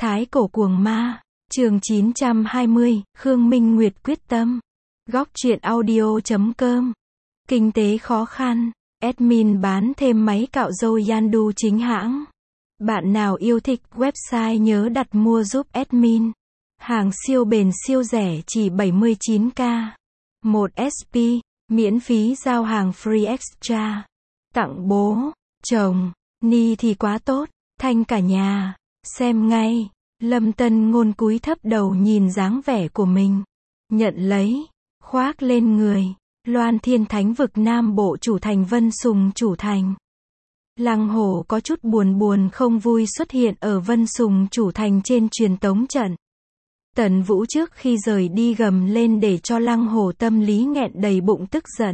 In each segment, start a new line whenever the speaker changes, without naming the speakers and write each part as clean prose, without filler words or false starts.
Thái cổ cuồng ma, chương 920, Khương Minh Nguyệt quyết tâm. Góc truyện audio.com. Kinh tế khó khăn, admin bán thêm máy cạo râu Yandu chính hãng. Bạn nào yêu thích website nhớ đặt mua giúp admin. Hàng siêu bền siêu rẻ chỉ 79k. 1 SP, miễn phí giao hàng free extra. Tặng bố, chồng, ni thì quá tốt, thanh cả nhà. Xem ngay, Lâm Tân Ngôn cúi thấp đầu nhìn dáng vẻ của mình. Nhận lấy, khoác lên người. Loan Thiên Thánh vực Nam Bộ chủ thành Vân Sùng chủ thành. Lăng Hổ có chút buồn không vui xuất hiện ở Vân Sùng chủ thành trên truyền tống trận. Tần Vũ trước khi rời đi gầm lên để cho Lăng Hổ tâm lý nghẹn đầy bụng tức giận.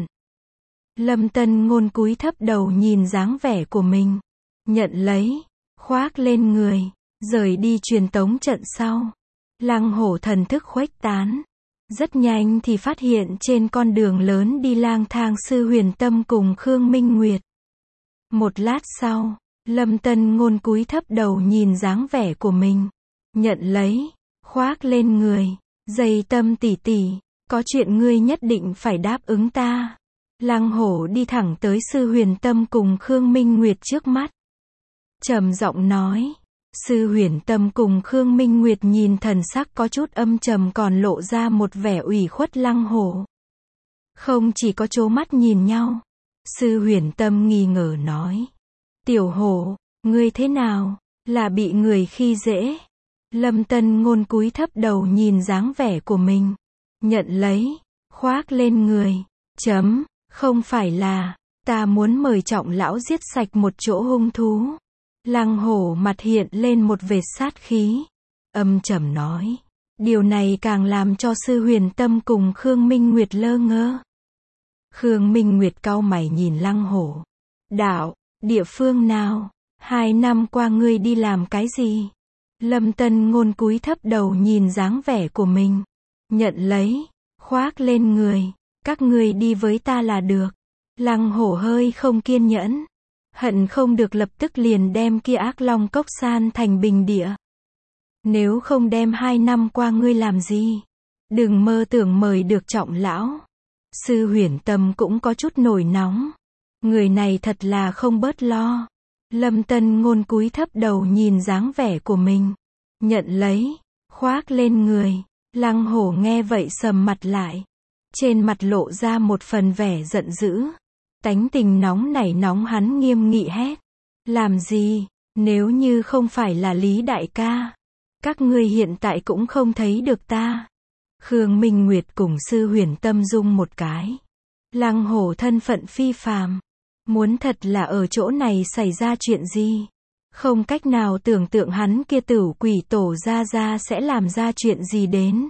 Lâm Tân Ngôn cúi thấp đầu nhìn dáng vẻ của mình. Nhận lấy, khoác lên người, rời đi truyền tống trận sau. Lăng Hổ thần thức khuếch tán. Rất nhanh thì phát hiện trên con đường lớn đi lang thang Sư Huyền Tâm cùng Khương Minh Nguyệt. Một lát sau, Lâm Tân Ngôn cúi thấp đầu nhìn dáng vẻ của mình. Nhận lấy, khoác lên người. Dày Tâm tỷ tỷ, có chuyện ngươi nhất định phải đáp ứng ta. Lăng Hổ đi thẳng tới Sư Huyền Tâm cùng Khương Minh Nguyệt trước mắt. Trầm giọng nói. Sư Huyền Tâm cùng Khương Minh Nguyệt nhìn thần sắc có chút âm trầm còn lộ ra một vẻ ủy khuất. Lăng Hổ không chỉ có trố mắt nhìn nhau. Sư Huyền Tâm nghi ngờ nói. Tiểu Hổ, ngươi thế nào? Là bị người khi dễ? Lâm Tân Ngôn cúi thấp đầu nhìn dáng vẻ của mình. Nhận lấy, khoác lên người. Không phải là, ta muốn mời Trọng lão giết sạch một chỗ hung thú. Lăng Hổ mặt hiện lên một vệt sát khí. Âm trầm nói. Điều này càng làm cho Sư Huyền Tâm cùng Khương Minh Nguyệt lơ ngơ. Khương Minh Nguyệt cau mày nhìn Lăng Hổ. Đạo, địa phương nào? 2 năm qua ngươi đi làm cái gì? Lâm Tân Ngôn cúi thấp đầu nhìn dáng vẻ của mình. Nhận lấy, khoác lên người. Các ngươi đi với ta là được. Lăng Hổ hơi không kiên nhẫn. Hận không được lập tức liền đem kia Ác Long cốc san thành bình địa. Nếu không đem 2 năm qua ngươi làm gì? Đừng mơ tưởng mời được Trọng lão. Sư Huyền Tâm cũng có chút nổi nóng. Người này thật là không bớt lo. Lâm Tân Ngôn cúi thấp đầu nhìn dáng vẻ của mình. Nhận lấy, khoác lên người. Lăng Hổ nghe vậy sầm mặt lại. Trên mặt lộ ra một phần vẻ giận dữ. Tánh tình nóng nảy nóng hắn nghiêm nghị hét. Làm gì, nếu như không phải là Lý đại ca. Các ngươi hiện tại cũng không thấy được ta. Khương Minh Nguyệt cùng Sư Huyền Tâm rung một cái. Lăng Hổ thân phận phi phàm. Muốn thật là ở chỗ này xảy ra chuyện gì. Không cách nào tưởng tượng hắn kia Tửu Quỷ Tổ ra sẽ làm ra chuyện gì đến.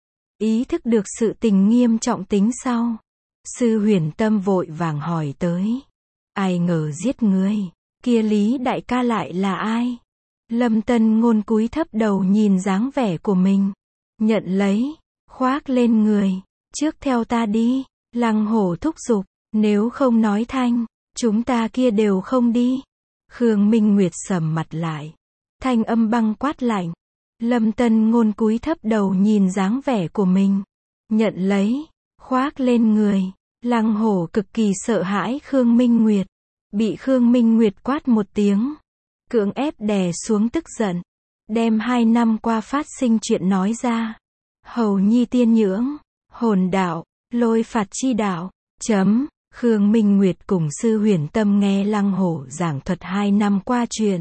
Ý thức được sự tình nghiêm trọng tính sau. Sư Huyền Tâm vội vàng hỏi tới. Ai ngờ giết ngươi, kia Lý đại ca lại là ai? Lâm Tân Ngôn cúi thấp đầu nhìn dáng vẻ của mình. Nhận lấy, khoác lên người. Trước theo ta đi. Lăng Hổ thúc giục. Nếu không nói thanh, chúng ta kia đều không đi. Khương Minh Nguyệt sầm mặt lại. Thanh âm băng quát lạnh. Lâm Tân Ngôn cúi thấp đầu nhìn dáng vẻ của mình. Nhận lấy, khoác lên người. Lăng Hổ cực kỳ sợ hãi Khương Minh Nguyệt. Bị Khương Minh Nguyệt quát một tiếng. Cưỡng ép đè xuống tức giận. Đem 2 năm qua phát sinh chuyện nói ra. Hầu nhi tiên nhưỡng, hồn đạo, lôi phạt chi đạo. Khương Minh Nguyệt cùng Sư Huyền Tâm nghe Lăng Hổ giảng thuật 2 năm qua chuyện.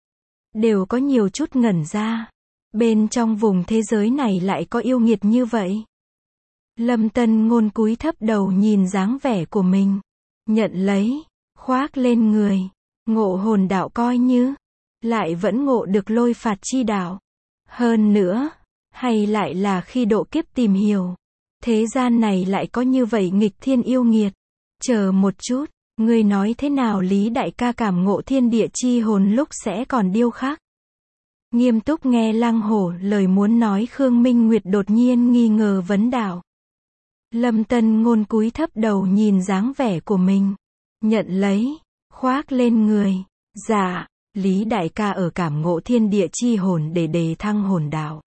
Đều có nhiều chút ngẩn ra. Bên trong vùng thế giới này lại có yêu nghiệt như vậy. Lâm Tân Ngôn cúi thấp đầu nhìn dáng vẻ của mình. Nhận lấy, khoác lên người. Ngộ hồn đạo coi như. Lại vẫn ngộ được lôi phạt chi đạo. Hơn nữa, hay lại là khi độ kiếp tìm hiểu. Thế gian này lại có như vậy nghịch thiên yêu nghiệt. Chờ một chút, ngươi nói thế nào Lý đại ca cảm ngộ thiên địa chi hồn lúc sẽ còn điêu khắc? Nghiêm túc nghe Lăng Hổ lời muốn nói. Khương Minh Nguyệt đột nhiên nghi ngờ vấn đạo. Lâm Tân Ngôn cúi thấp đầu nhìn dáng vẻ của mình. Nhận lấy, khoác lên người. Dạ, Lý đại ca ở cảm ngộ thiên địa chi hồn để đề thăng hồn đạo.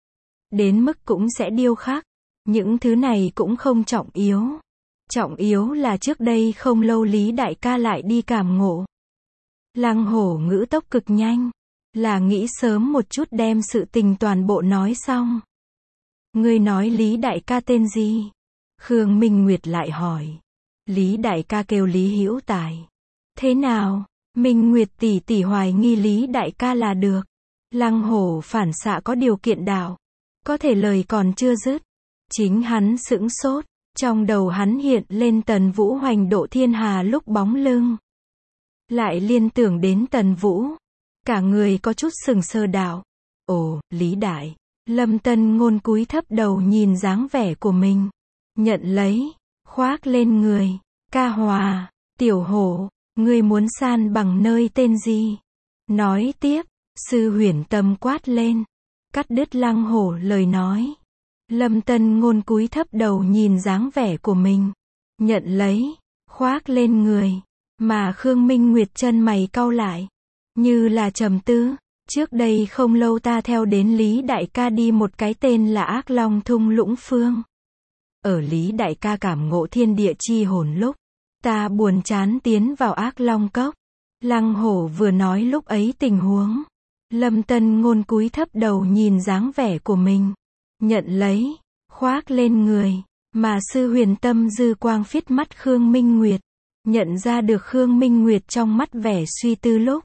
Đến mức cũng sẽ điêu khắc. Những thứ này cũng không trọng yếu. Trọng yếu là trước đây không lâu Lý đại ca lại đi cảm ngộ. Lăng Hổ ngữ tốc cực nhanh. Là nghĩ sớm một chút đem sự tình toàn bộ nói xong. Ngươi nói Lý đại ca tên gì? Khương Minh Nguyệt lại hỏi. Lý đại ca kêu Lý Hữu Tài. Thế nào? Minh Nguyệt tỷ tỷ hoài nghi Lý đại ca là được. Lăng Hổ phản xạ có điều kiện đạo. Có thể lời còn chưa dứt. Chính hắn sững sốt. Trong đầu hắn hiện lên Tần Vũ hoành độ thiên hà lúc bóng lưng. Lại liên tưởng đến Tần Vũ. Cả người có chút sừng sờ đạo. Ồ, Lý đại. Lâm Tân Ngôn cúi thấp đầu nhìn dáng vẻ của mình. Nhận lấy. Khoác lên người. Ca Hòa. Tiểu Hổ. Ngươi muốn san bằng nơi tên gì? Nói tiếp. Sư Huyền Tâm quát lên. Cắt đứt Lăng Hổ lời nói. Lâm Tân Ngôn cúi thấp đầu nhìn dáng vẻ của mình. Nhận lấy. Khoác lên người. Mà Khương Minh Nguyệt chân mày cau lại. Như là trầm tư. Trước đây không lâu ta theo đến Lý đại ca đi một cái tên là Ác Long thung lũng phương. Ở Lý đại ca cảm ngộ thiên địa chi hồn lúc. Ta buồn chán tiến vào Ác Long cốc. Lăng Hổ vừa nói lúc ấy tình huống. Lâm Tân Ngôn cúi thấp đầu nhìn dáng vẻ của mình. Nhận lấy. Khoác lên người. Mà Sư Huyền Tâm dư quang phiết mắt Khương Minh Nguyệt. Nhận ra được Khương Minh Nguyệt trong mắt vẻ suy tư lúc.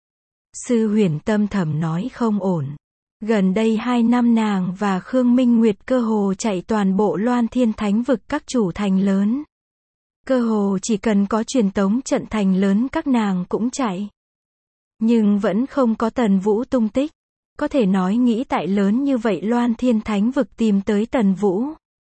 Sư Huyền Tâm thầm nói không ổn. Gần đây 2 năm nàng và Khương Minh Nguyệt cơ hồ chạy toàn bộ Loan Thiên Thánh vực các chủ thành lớn. Cơ hồ chỉ cần có truyền tống trận thành lớn các nàng cũng chạy. Nhưng vẫn không có Tần Vũ tung tích. Có thể nói nghĩ tại lớn như vậy Loan Thiên Thánh vực tìm tới Tần Vũ.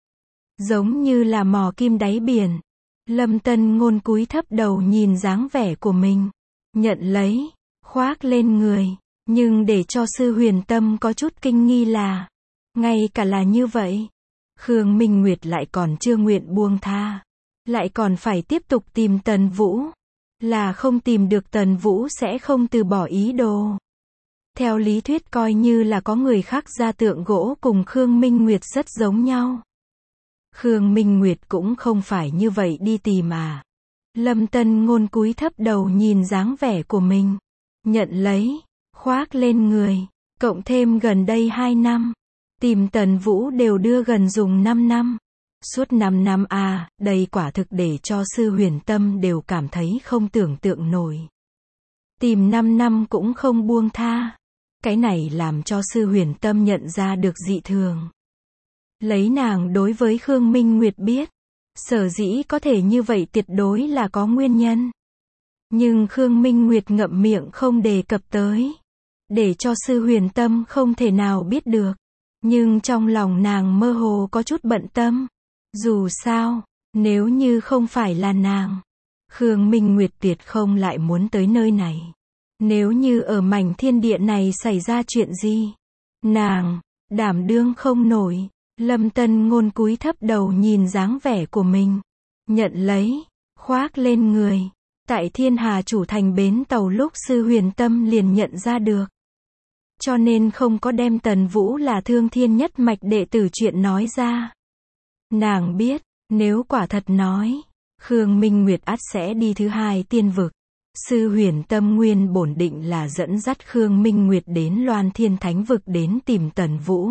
Giống như là mò kim đáy biển. Lâm Tân Ngôn cúi thấp đầu nhìn dáng vẻ của mình. Nhận lấy. Khoác lên người. Nhưng để cho Sư Huyền Tâm có chút kinh nghi là. Ngay cả là như vậy. Khương Minh Nguyệt lại còn chưa nguyện buông tha. Lại còn phải tiếp tục tìm Tần Vũ. Là không tìm được Tần Vũ sẽ không từ bỏ ý đồ. Theo lý thuyết coi như là có người khác ra tượng gỗ cùng Khương Minh Nguyệt rất giống nhau. Khương Minh Nguyệt cũng không phải như vậy đi tìm à. Lâm Tân Ngôn cúi thấp đầu nhìn dáng vẻ của mình. Nhận lấy. Khoác lên người. Cộng thêm gần đây 2 năm. Tìm Tần Vũ đều đưa gần dùng 5 năm. Suốt 5 năm à, đây quả thực để cho Sư Huyền Tâm đều cảm thấy không tưởng tượng nổi. Tìm 5 năm cũng không buông tha. Cái này làm cho Sư Huyền Tâm nhận ra được dị thường. Lấy nàng đối với Khương Minh Nguyệt biết. Sở dĩ có thể như vậy tuyệt đối là có nguyên nhân. Nhưng Khương Minh Nguyệt ngậm miệng không đề cập tới. Để cho Sư Huyền Tâm không thể nào biết được. Nhưng trong lòng nàng mơ hồ có chút bận tâm. Dù sao, nếu như không phải là nàng, Khương Minh Nguyệt tuyệt không lại muốn tới nơi này. Nếu như ở mảnh thiên địa này xảy ra chuyện gì, nàng đảm đương không nổi. Lâm Tân Ngôn cúi thấp đầu nhìn dáng vẻ của mình. Nhận lấy. Khoác lên người. Tại Thiên Hà chủ thành bến tàu lúc Sư Huyền Tâm liền nhận ra được. Cho nên không có đem Tần Vũ là Thương Thiên nhất mạch đệ tử chuyện nói ra. Nàng biết, nếu quả thật nói, Khương Minh Nguyệt ắt sẽ đi thứ 2 tiên vực. Sư Huyền Tâm nguyên bổn định là dẫn dắt Khương Minh Nguyệt đến Loan Thiên Thánh vực đến tìm Tần Vũ.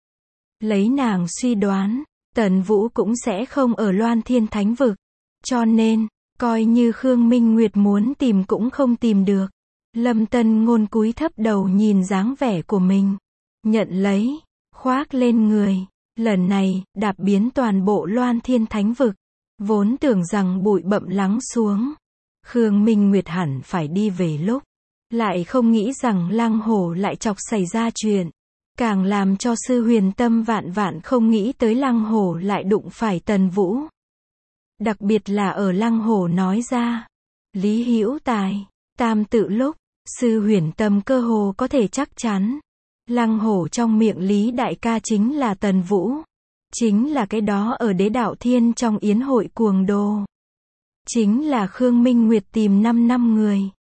Lấy nàng suy đoán, Tần Vũ cũng sẽ không ở Loan Thiên Thánh vực. Cho nên, coi như Khương Minh Nguyệt muốn tìm cũng không tìm được. Lâm Tân Ngôn cúi thấp đầu nhìn dáng vẻ của mình. Nhận lấy. Khoác lên người. Lần này, đạp biến toàn bộ Loan Thiên Thánh vực. Vốn tưởng rằng bụi bặm lắng xuống. Khương Minh Nguyệt hẳn phải đi về lúc. Lại không nghĩ rằng Lăng Hổ lại chọc xảy ra chuyện. Càng làm cho Sư Huyền Tâm vạn vạn không nghĩ tới Lăng Hổ lại đụng phải Tần Vũ. Đặc biệt là ở Lăng Hổ nói ra. Lý Hữu Tài. Tam tự lúc. Sư Huyền Tâm cơ hồ có thể chắc chắn. Lăng Hổ trong miệng Lý đại ca chính là Tần Vũ. Chính là cái đó ở Đế Đạo Thiên trong yến hội cuồng đồ. Chính là Khương Minh Nguyệt tìm 5 năm người.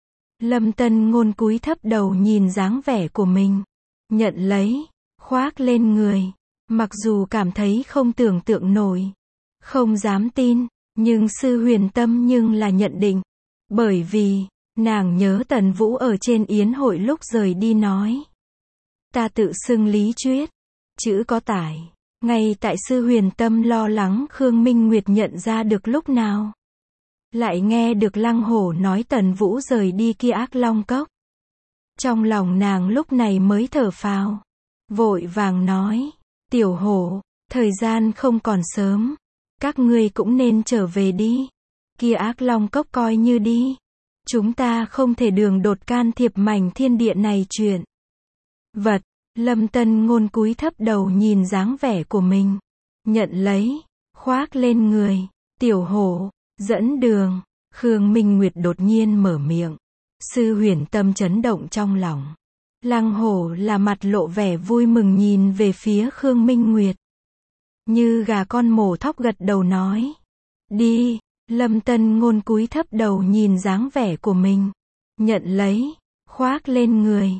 Lâm Tân Ngôn cúi thấp đầu nhìn dáng vẻ của mình. Nhận lấy, khoác lên người. Mặc dù cảm thấy không tưởng tượng nổi, không dám tin, nhưng Sư Huyền Tâm nhưng là nhận định. Bởi vì, nàng nhớ Tần Vũ ở trên yến hội lúc rời đi nói. Ta tự xưng Lý Chuyết, chữ có tải. Ngay tại Sư Huyền Tâm lo lắng Khương Minh Nguyệt nhận ra được lúc nào. Lại nghe được Lăng Hổ nói Tần Vũ rời đi kia Ác Long Cốc. Trong lòng nàng lúc này mới thở phào. Vội vàng nói, Tiểu Hổ, thời gian không còn sớm. Các ngươi cũng nên trở về đi. Kia Ác Long Cốc coi như đi. Chúng ta không thể đường đột can thiệp mảnh thiên địa này chuyện. Vật, Lâm Tân Ngôn cúi thấp đầu nhìn dáng vẻ của mình. Nhận lấy, khoác lên người. Tiểu Hổ, dẫn đường. Khương Minh Nguyệt đột nhiên mở miệng. Sư Huyền Tâm chấn động trong lòng. Lăng Hổ là mặt lộ vẻ vui mừng nhìn về phía Khương Minh Nguyệt. Như gà con mổ thóc gật đầu nói. Đi, Lâm Tân Ngôn cúi thấp đầu nhìn dáng vẻ của mình. Nhận lấy, khoác lên người.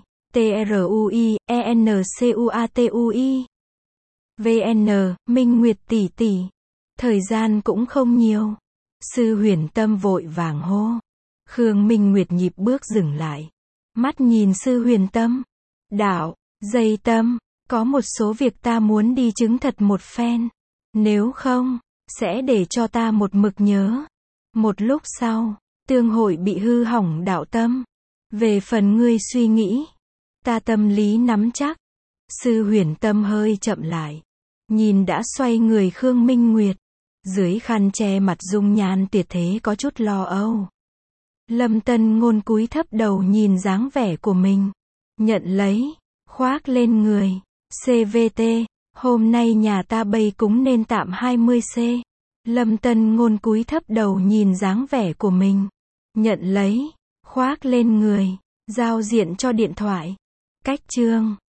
TRUI, ENCUATUI. VN, Minh Nguyệt tỷ tỷ. Thời gian cũng không nhiều. Sư Huyền Tâm vội vàng hô. Khương Minh Nguyệt nhịp bước dừng lại. Mắt nhìn Sư Huyền Tâm. Đạo, dây tâm, có một số việc ta muốn đi chứng thật một phen. Nếu không, sẽ để cho ta một mực nhớ. Một lúc sau, tương hội bị hư hỏng đạo tâm. Về phần ngươi suy nghĩ, ta tâm lý nắm chắc. Sư Huyền Tâm hơi chậm lại. Nhìn đã xoay người Khương Minh Nguyệt. Dưới khăn che mặt dung nhan tuyệt thế có chút lo âu. Lâm Tân Ngôn cúi thấp đầu nhìn dáng vẻ của mình. Nhận lấy, khoác lên người. CVT, hôm nay nhà ta bày cúng nên tạm 20C. Lâm Tân Ngôn cúi thấp đầu nhìn dáng vẻ của mình. Nhận lấy, khoác lên người. Giao diện cho điện thoại. Cách chương